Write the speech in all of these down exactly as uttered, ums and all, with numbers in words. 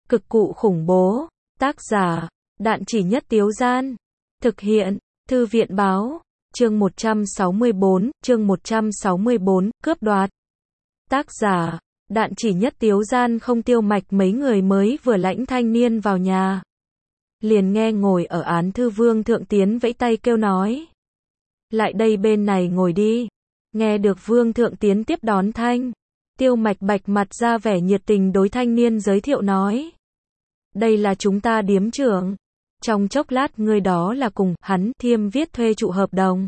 Cực cụ khủng bố. Tác giả, Đạn Chỉ Nhất Tiếu Gian. Thực hiện, Thư viện báo. Chương một trăm sáu mươi bốn, chương một trăm sáu mươi bốn, cướp đoạt. Tác giả, Đạn Chỉ Nhất Tiếu Gian. Không Tiêu Mạch mấy người mới vừa lãnh thanh niên vào nhà. Liền nghe ngồi ở án thư Vương Thượng Tiến vẫy tay kêu nói. Lại đây bên này ngồi đi. Nghe được Vương Thượng Tiến tiếp đón thanh. Tiêu Mạch bạch mặt ra vẻ nhiệt tình đối thanh niên giới thiệu nói. Đây là chúng ta điếm trưởng. Trong chốc lát người đó là cùng hắn Thiêm viết thuê trụ hợp đồng.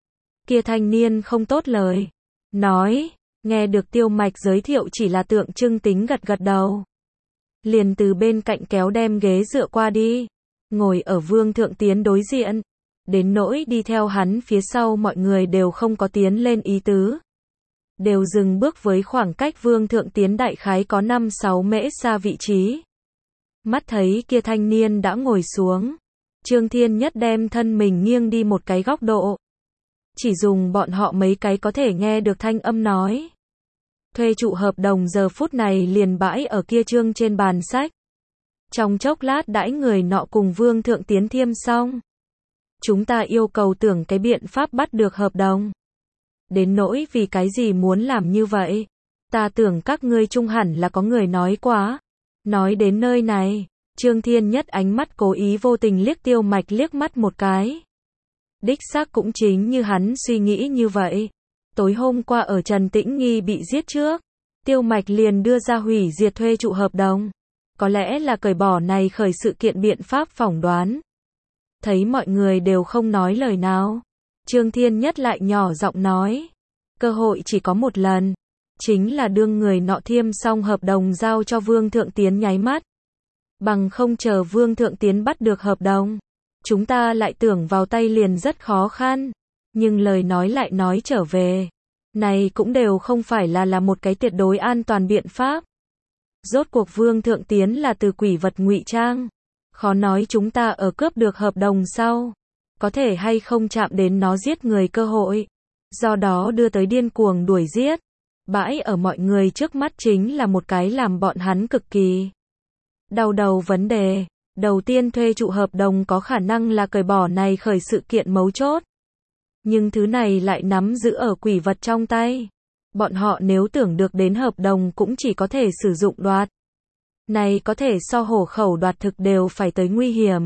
Kia thanh niên không tốt lời. Nói, nghe được Tiêu Mạch giới thiệu chỉ là tượng trưng tính gật gật đầu. Liền từ bên cạnh kéo đem ghế dựa qua đi. Ngồi ở Vương Thượng Tiến đối diện. Đến nỗi đi theo hắn phía sau mọi người đều không có tiến lên ý tứ. Đều dừng bước với khoảng cách Vương Thượng Tiến đại khái có năm sáu mễ xa vị trí. Mắt thấy kia thanh niên đã ngồi xuống. Trương Thiên Nhất đem thân mình nghiêng đi một cái góc độ. Chỉ dùng bọn họ mấy cái có thể nghe được thanh âm nói. Thuê trụ hợp đồng giờ phút này liền bãi ở kia trương trên bàn sách. Trong chốc lát đãi người nọ cùng Vương Thượng Tiến thiêm xong. Chúng ta yêu cầu tưởng cái biện pháp bắt được hợp đồng. Đến nỗi vì cái gì muốn làm như vậy. Ta tưởng các ngươi trung hẳn là có người nói quá. Nói đến nơi này, Trương Thiên Nhất ánh mắt cố ý vô tình liếc Tiêu Mạch liếc mắt một cái. Đích xác cũng chính như hắn suy nghĩ như vậy. Tối hôm qua ở Trần Tĩnh Nghi bị giết trước, Tiêu Mạch liền đưa ra hủy diệt thuê trụ hợp đồng. Có lẽ là cởi bỏ này khởi sự kiện biện pháp phỏng đoán. Thấy mọi người đều không nói lời nào. Trương Thiên Nhất lại nhỏ giọng nói. Cơ hội chỉ có một lần. Chính là đương người nọ thiêm xong hợp đồng giao cho Vương Thượng Tiến nháy mắt. Bằng không chờ Vương Thượng Tiến bắt được hợp đồng. Chúng ta lại tưởng vào tay liền rất khó khăn. Nhưng lời nói lại nói trở về. Này cũng đều không phải là là một cái tuyệt đối an toàn biện pháp. Rốt cuộc Vương Thượng Tiến là từ quỷ vật ngụy trang. Khó nói chúng ta ở cướp được hợp đồng sau. Có thể hay không chạm đến nó giết người cơ hội. Do đó đưa tới điên cuồng đuổi giết. Bãi ở mọi người trước mắt chính là một cái làm bọn hắn cực kỳ đau đầu vấn đề. Đầu tiên thuê trụ hợp đồng có khả năng là cởi bỏ này khởi sự kiện mấu chốt. Nhưng thứ này lại nắm giữ ở quỷ vật trong tay. Bọn họ nếu tưởng được đến hợp đồng cũng chỉ có thể sử dụng đoạt. Này có thể so hổ khẩu đoạt thực đều phải tới nguy hiểm.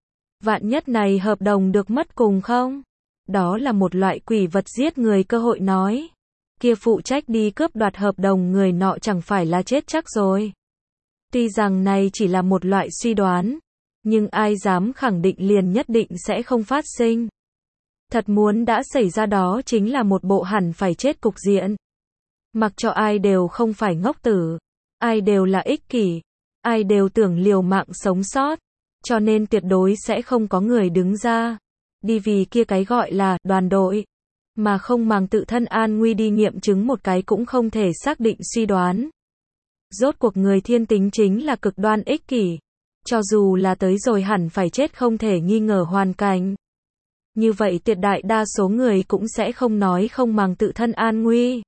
Vạn nhất này hợp đồng được mất cùng không? Đó là một loại quỷ vật giết người cơ hội nói. Kia phụ trách đi cướp đoạt hợp đồng người nọ chẳng phải là chết chắc rồi. Tuy rằng này chỉ là một loại suy đoán. Nhưng ai dám khẳng định liền nhất định sẽ không phát sinh. Thật muốn đã xảy ra đó chính là một bộ hẳn phải chết cục diện. Mặc cho ai đều không phải ngốc tử. Ai đều là ích kỷ. Ai đều tưởng liều mạng sống sót. Cho nên tuyệt đối sẽ không có người đứng ra. Đi vì kia cái gọi là đoàn đội. Mà không màng tự thân an nguy đi nghiệm chứng một cái cũng không thể xác định suy đoán. Rốt cuộc người thiên tính chính là cực đoan ích kỷ. Cho dù là tới rồi hẳn phải chết không thể nghi ngờ hoàn cảnh. Như vậy tuyệt đại đa số người cũng sẽ không nói không màng tự thân an nguy.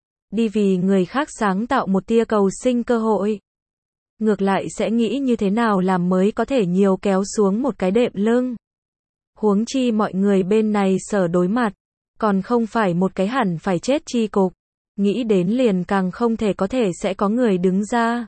Đi vì người khác sáng tạo một tia cầu sinh cơ hội. Ngược lại sẽ nghĩ như thế nào làm mới có thể nhiều kéo xuống một cái đệm lưng. Huống chi mọi người bên này sở đối mặt. Còn không phải một cái hẳn phải chết chi cục. Nghĩ đến liền càng không thể có thể sẽ có người đứng ra.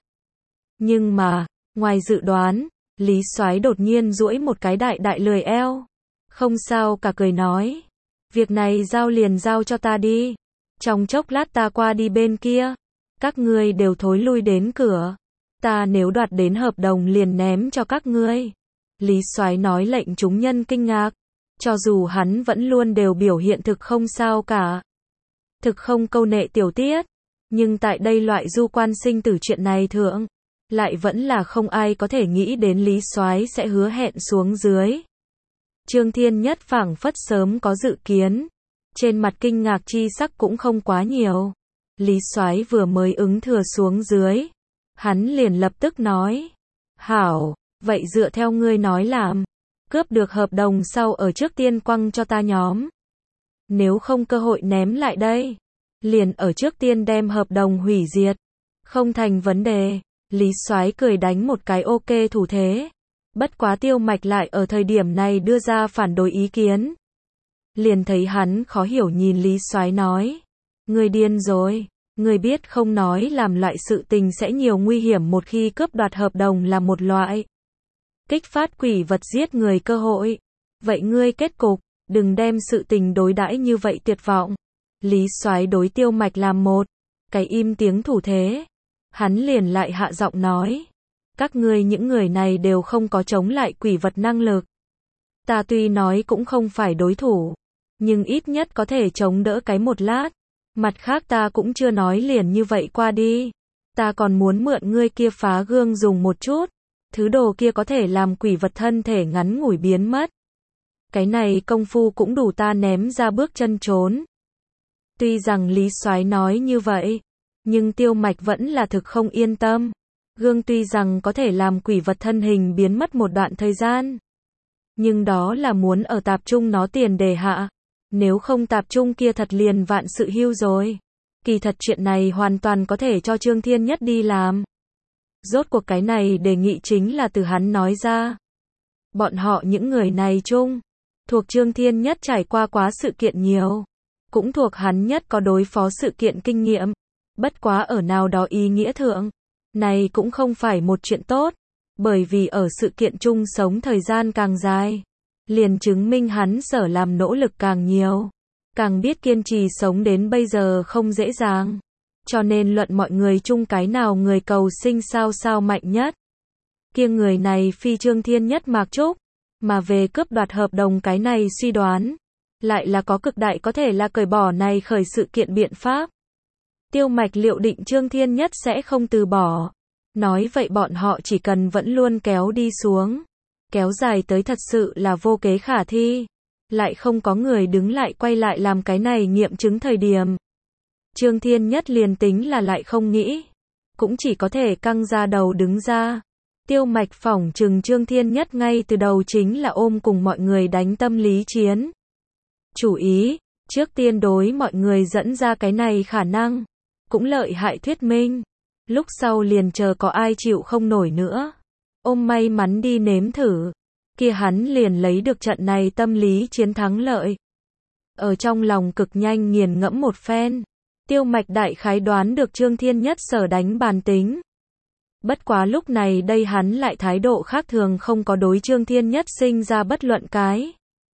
Nhưng mà, ngoài dự đoán, Lý Soái đột nhiên duỗi một cái đại đại lười eo. Không sao cả cười nói. Việc này giao liền giao cho ta đi. Trong chốc lát ta qua đi bên kia. Các ngươi đều thối lui đến cửa. Ta nếu đoạt đến hợp đồng liền ném cho các ngươi. Lý Soái nói lệnh chúng nhân kinh ngạc. Cho dù hắn vẫn luôn đều biểu hiện thực không sao cả. Thực không câu nệ tiểu tiết. Nhưng tại đây loại du quan sinh tử chuyện này thượng. Lại vẫn là không ai có thể nghĩ đến Lý Soái sẽ hứa hẹn xuống dưới. Trương Thiên Nhất phảng phất sớm có dự kiến. Trên mặt kinh ngạc chi sắc cũng không quá nhiều. Lý Soái vừa mới ứng thừa xuống dưới. Hắn liền lập tức nói. Hảo, vậy dựa theo ngươi nói làm. Cướp được hợp đồng sau ở trước tiên quăng cho ta nhóm. Nếu không cơ hội ném lại đây. Liền ở trước tiên đem hợp đồng hủy diệt. Không thành vấn đề. Lý Soái cười đánh một cái ok thủ thế. Bất quá Tiêu Mạch lại ở thời điểm này đưa ra phản đối ý kiến. Liền thấy hắn khó hiểu nhìn Lý Soái nói. Người điên rồi, người biết không nói làm loại sự tình sẽ nhiều nguy hiểm một khi cướp đoạt hợp đồng là một loại. Kích phát quỷ vật giết người cơ hội. Vậy ngươi kết cục, đừng đem sự tình đối đãi như vậy tuyệt vọng. Lý Soái đối Tiêu Mạch làm một cái im tiếng thủ thế. Hắn liền lại hạ giọng nói. Các ngươi những người này đều không có chống lại quỷ vật năng lực. Ta tuy nói cũng không phải đối thủ, nhưng ít nhất có thể chống đỡ cái một lát. Mặt khác ta cũng chưa nói liền như vậy qua đi. Ta còn muốn mượn ngươi kia phá gương dùng một chút. Thứ đồ kia có thể làm quỷ vật thân thể ngắn ngủi biến mất. Cái này công phu cũng đủ ta ném ra bước chân trốn. Tuy rằng Lý Soái nói như vậy, nhưng Tiêu Mạch vẫn là thực không yên tâm. Gương tuy rằng có thể làm quỷ vật thân hình biến mất một đoạn thời gian, nhưng đó là muốn ở tạp trung nó tiền đề hạ. Nếu không tạp trung kia thật liền vạn sự hưu rồi. Kỳ thật chuyện này hoàn toàn có thể cho Trương Thiên Nhất đi làm. Rốt cuộc cái này đề nghị chính là từ hắn nói ra. Bọn họ những người này chung, thuộc Trương Thiên Nhất trải qua quá sự kiện nhiều, cũng thuộc hắn nhất có đối phó sự kiện kinh nghiệm. Bất quá ở nào đó ý nghĩa thượng, này cũng không phải một chuyện tốt, bởi vì ở sự kiện chung sống thời gian càng dài, liền chứng minh hắn sở làm nỗ lực càng nhiều, càng biết kiên trì sống đến bây giờ không dễ dàng. Cho nên luận mọi người chung cái nào người cầu sinh sao sao mạnh nhất, kia người này phi Trương Thiên Nhất Mạc Trúc, mà về cướp đoạt hợp đồng cái này suy đoán, lại là có cực đại có thể là cởi bỏ này khởi sự kiện biện pháp. Tiêu Mạch liệu định Trương Thiên Nhất sẽ không từ bỏ. Nói vậy bọn họ chỉ cần vẫn luôn kéo đi xuống, kéo dài tới thật sự là vô kế khả thi, lại không có người đứng lại quay lại làm cái này nghiệm chứng thời điểm. Trương Thiên Nhất liền tính là lại không nghĩ, cũng chỉ có thể căng ra đầu đứng ra. Tiêu Mạch phỏng chừng Trương Thiên Nhất ngay từ đầu chính là ôm cùng mọi người đánh tâm lý chiến. Chủ ý, trước tiên đối mọi người dẫn ra cái này khả năng, cũng lợi hại thuyết minh. Lúc sau liền chờ có ai chịu không nổi nữa, ôm may mắn đi nếm thử, kia hắn liền lấy được trận này tâm lý chiến thắng lợi. Ở trong lòng cực nhanh nghiền ngẫm một phen, Tiêu Mạch đại khái đoán được Trương Thiên Nhất sở đánh bàn tính. Bất quá lúc này đây hắn lại thái độ khác thường, không có đối Trương Thiên Nhất sinh ra bất luận cái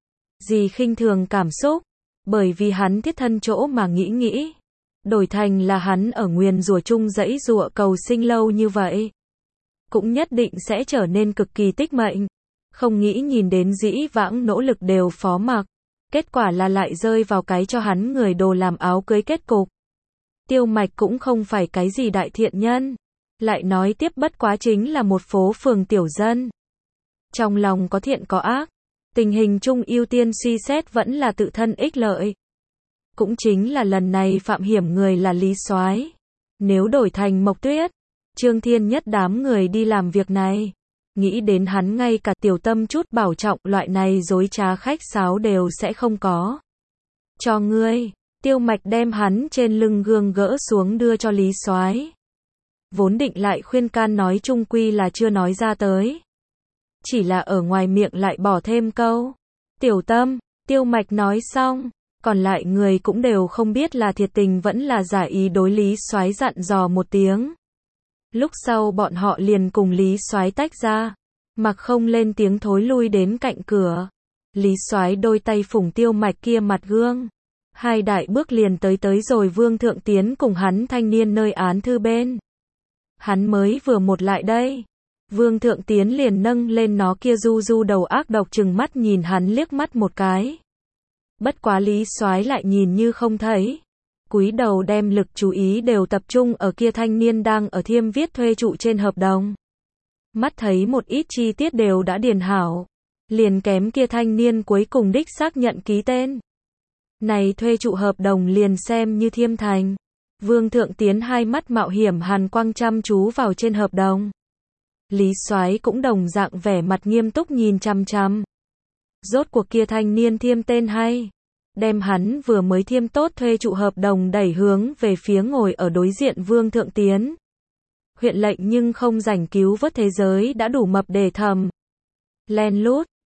gì khinh thường cảm xúc, bởi vì hắn thiết thân chỗ mà nghĩ nghĩ, đổi thành là hắn ở nguyền rủa chung dãy dụa cầu sinh lâu như vậy, cũng nhất định sẽ trở nên cực kỳ tích mệnh. Không nghĩ nhìn đến dĩ vãng nỗ lực đều phó mặc, kết quả là lại rơi vào cái cho hắn người đồ làm áo cưới kết cục. Tiêu Mạch cũng không phải cái gì đại thiện nhân, lại nói tiếp bất quá chính là một phố phường tiểu dân. Trong lòng có thiện có ác, tình hình chung ưu tiên suy xét vẫn là tự thân ích lợi. Cũng chính là lần này phạm hiểm người là Lý Soái. Nếu đổi thành Mộc Tuyết, Trương Thiên Nhất đám người đi làm việc này, nghĩ đến hắn ngay cả tiểu tâm chút bảo trọng loại này dối trá khách sáo đều sẽ không có. Cho ngươi, Tiêu Mạch đem hắn trên lưng gương gỡ xuống đưa cho Lý Soái. Vốn định lại khuyên can nói chung quy là chưa nói ra tới, chỉ là ở ngoài miệng lại bỏ thêm câu tiểu tâm. Tiêu Mạch nói xong, còn lại người cũng đều không biết là thiệt tình vẫn là giả ý đối Lý Soái dặn dò một tiếng. Lúc sau bọn họ liền cùng Lý Soái tách ra, mặc không lên tiếng thối lui đến cạnh cửa. Lý Soái đôi tay phủng Tiêu Mạch kia mặt gương, hai đại bước liền tới tới rồi Vương Thượng Tiến cùng hắn thanh niên nơi án thư bên. Hắn mới vừa một lại đây, Vương Thượng Tiến liền nâng lên nó kia du du đầu ác độc chừng mắt nhìn hắn liếc mắt một cái. Bất quá Lý Soái lại nhìn như không thấy, cúi đầu đem lực chú ý đều tập trung ở kia thanh niên đang ở thiêm viết thuê trụ trên hợp đồng. Mắt thấy một ít chi tiết đều đã điền hảo, liền kém kia thanh niên cuối cùng đích xác nhận ký tên. Này thuê trụ hợp đồng liền xem như thiêm thành. Vương Thượng Tiến hai mắt mạo hiểm hàn quang chăm chú vào trên hợp đồng. Lý Soái cũng đồng dạng vẻ mặt nghiêm túc nhìn chăm chăm. Rốt cuộc kia thanh niên thiêm tên hay, đem hắn vừa mới thiêm tốt thuê trụ hợp đồng đẩy hướng về phía ngồi ở đối diện Vương Thượng Tiến. huyện lệnh nhưng không rảnh cứu vớt thế giới đã đủ mập để thầm. Len lút,